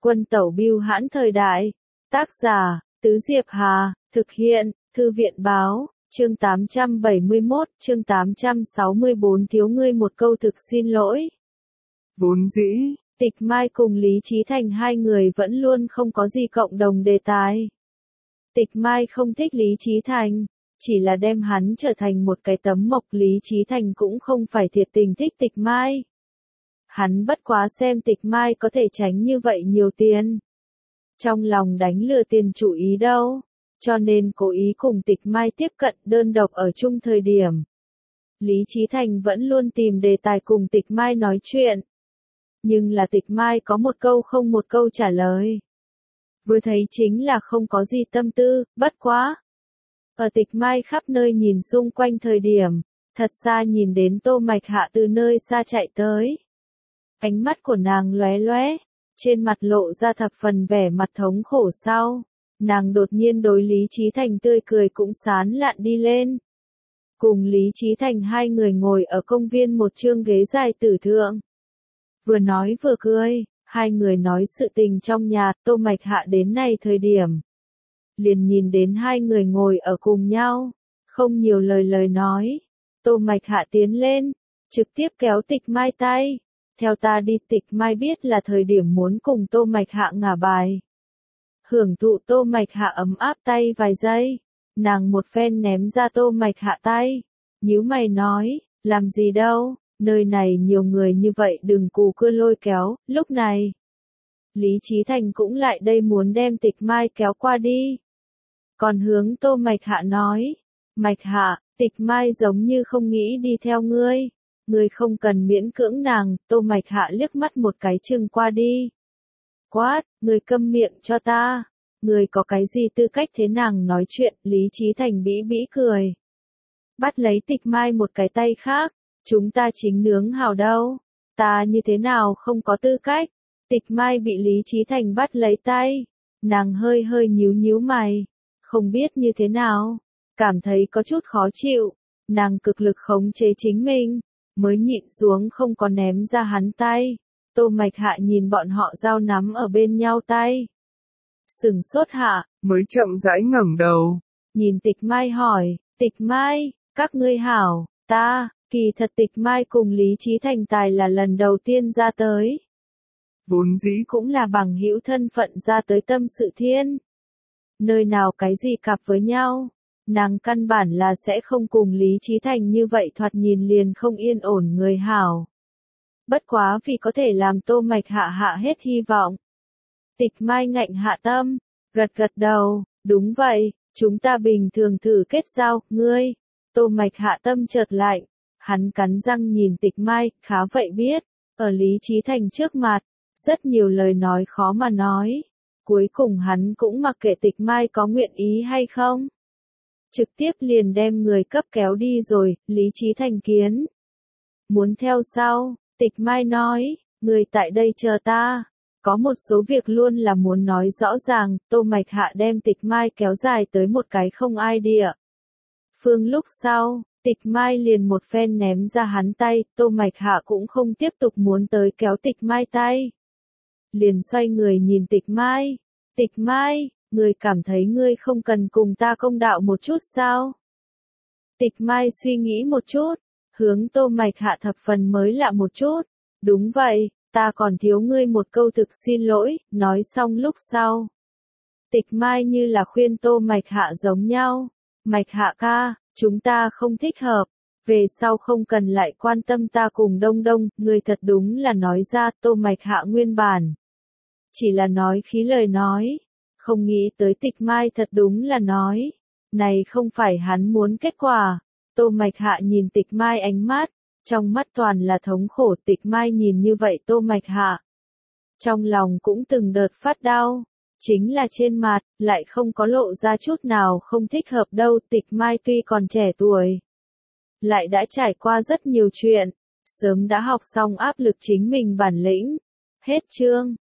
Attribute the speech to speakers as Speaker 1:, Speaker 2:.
Speaker 1: Quân tẩu bưu hãn thời đại. Tác giả, Tứ Diệp Hà, thực hiện, Thư viện báo, chương 871, chương 864 thiếu ngươi một câu thực xin lỗi.
Speaker 2: Vốn dĩ,
Speaker 1: Tịch Mai cùng Lý Chí Thành hai người vẫn luôn không có gì cộng đồng đề tài. Tịch Mai không thích Lý Chí Thành, chỉ là đem hắn trở thành một cái tấm mộc. Lý Chí Thành cũng không phải thiệt tình thích Tịch Mai. Hắn bất quá xem Tịch Mai có thể tránh như vậy nhiều tiền. Trong lòng đánh lừa tiền chủ ý đâu, cho nên cố ý cùng Tịch Mai tiếp cận đơn độc ở chung thời điểm. Lý Chí Thành vẫn luôn tìm đề tài cùng Tịch Mai nói chuyện. Nhưng là Tịch Mai có một câu không một câu trả lời. Vừa thấy chính là không có gì tâm tư, bất quá. Ở Tịch Mai khắp nơi nhìn xung quanh thời điểm, thật xa nhìn đến Tô Mạch Hạ từ nơi xa chạy tới. Ánh mắt của nàng lóe lóe, trên mặt lộ ra thập phần vẻ mặt thống khổ sau. Nàng đột nhiên đối Lý Chí Thành tươi cười cũng sán lạn đi lên. Cùng Lý Chí Thành hai người ngồi ở công viên một chương ghế dài tử thượng. Vừa nói vừa cười, hai người nói sự tình trong nhà. Tô Mạch Hạ đến này thời điểm. Liền nhìn đến hai người ngồi ở cùng nhau, không nhiều lời nói. Tô Mạch Hạ tiến lên, trực tiếp kéo Tịch Mai tay. Theo ta đi. Tịch Mai biết là thời điểm muốn cùng Tô Mạch Hạ ngả bài. Hưởng thụ Tô Mạch Hạ ấm áp tay vài giây, nàng một phen ném ra Tô Mạch Hạ tay, nhíu mày nói, làm gì đâu, nơi này nhiều người như vậy đừng cù cưa lôi kéo. Lúc này, Lý Chí Thành cũng lại đây muốn đem Tịch Mai kéo qua đi. Còn hướng Tô Mạch Hạ nói, Mạch Hạ, Tịch Mai giống như không nghĩ đi theo ngươi. Ngươi không cần miễn cưỡng nàng. Tô Mạch Hạ liếc mắt một cái chừng qua đi. Quát, ngươi câm miệng cho ta. Ngươi có cái gì tư cách thế nàng nói chuyện. Lý Chí Thành bĩ bĩ cười. Bắt lấy Tịch Mai một cái tay khác. Chúng ta chính nướng hào đâu. Ta như thế nào không có tư cách. Tịch Mai bị Lý Chí Thành bắt lấy tay. Nàng hơi nhíu mày. Không biết như thế nào. Cảm thấy có chút khó chịu. Nàng cực lực khống chế chính mình. Mới nhịn xuống không có ném ra hắn tay. Tô Mạch Hạ nhìn bọn họ giao nắm ở bên nhau tay. Sừng sốt hạ,
Speaker 2: mới chậm rãi ngẩng đầu.
Speaker 1: Nhìn Tịch Mai hỏi, Tịch Mai, các ngươi hảo, kỳ thật Tịch Mai cùng Lý Chí Thành tài là lần đầu tiên ra tới.
Speaker 2: Vốn dĩ
Speaker 1: cũng là bằng hữu thân phận ra tới tâm sự thiên. Nơi nào cái gì cặp với nhau. Nàng căn bản là sẽ không cùng Lý Chí Thành như vậy thoạt nhìn liền không yên ổn người hảo. Bất quá vì có thể làm Tô Mạch Hạ hạ hết hy vọng. Tịch Mai ngạnh hạ tâm, gật đầu, đúng vậy, chúng ta bình thường thử kết giao, ngươi. Tô Mạch Hạ tâm chợt lạnh, hắn cắn răng nhìn Tịch Mai, khá vậy biết, ở Lý Chí Thành trước mặt, rất nhiều lời nói khó mà nói. Cuối cùng hắn cũng mặc kệ Tịch Mai có nguyện ý hay không. Trực tiếp liền đem người cấp kéo đi rồi. Lý Chí Thành kiến. Muốn theo sau, Tịch Mai nói, người tại đây chờ ta. Có một số việc luôn là muốn nói rõ ràng. Tô Mạch Hạ đem Tịch Mai kéo dài tới một cái không ai địa phương. Lúc sau, Tịch Mai liền một phen ném ra hắn tay. Tô Mạch Hạ cũng không tiếp tục muốn tới kéo Tịch Mai tay. Liền xoay người nhìn Tịch Mai. Tịch Mai, ngươi cảm thấy ngươi không cần cùng ta công đạo một chút sao? Tịch Mai suy nghĩ một chút, hướng Tô Mạch Hạ thập phần mới lạ một chút. Đúng vậy, ta còn thiếu ngươi một câu thực xin lỗi. Nói xong lúc sau, Tịch Mai như là khuyên Tô Mạch Hạ giống nhau. Mạch Hạ ca, chúng ta không thích hợp. Về sau không cần lại quan tâm ta cùng Đông Đông. Ngươi thật đúng là nói ra. Tô Mạch Hạ nguyên bản chỉ là nói khí lời nói. Không nghĩ tới Tịch Mai thật đúng là nói. Này không phải hắn muốn kết quả. Tô Mạch Hạ nhìn Tịch Mai ánh mắt. Trong mắt toàn là thống khổ. Tịch Mai nhìn như vậy Tô Mạch Hạ. Trong lòng cũng từng đợt phát đau. Chính là trên mặt, lại không có lộ ra chút nào không thích hợp đâu. Tịch Mai tuy còn trẻ tuổi. Lại đã trải qua rất nhiều chuyện. Sớm đã học xong áp lực chính mình bản lĩnh. Hết chương.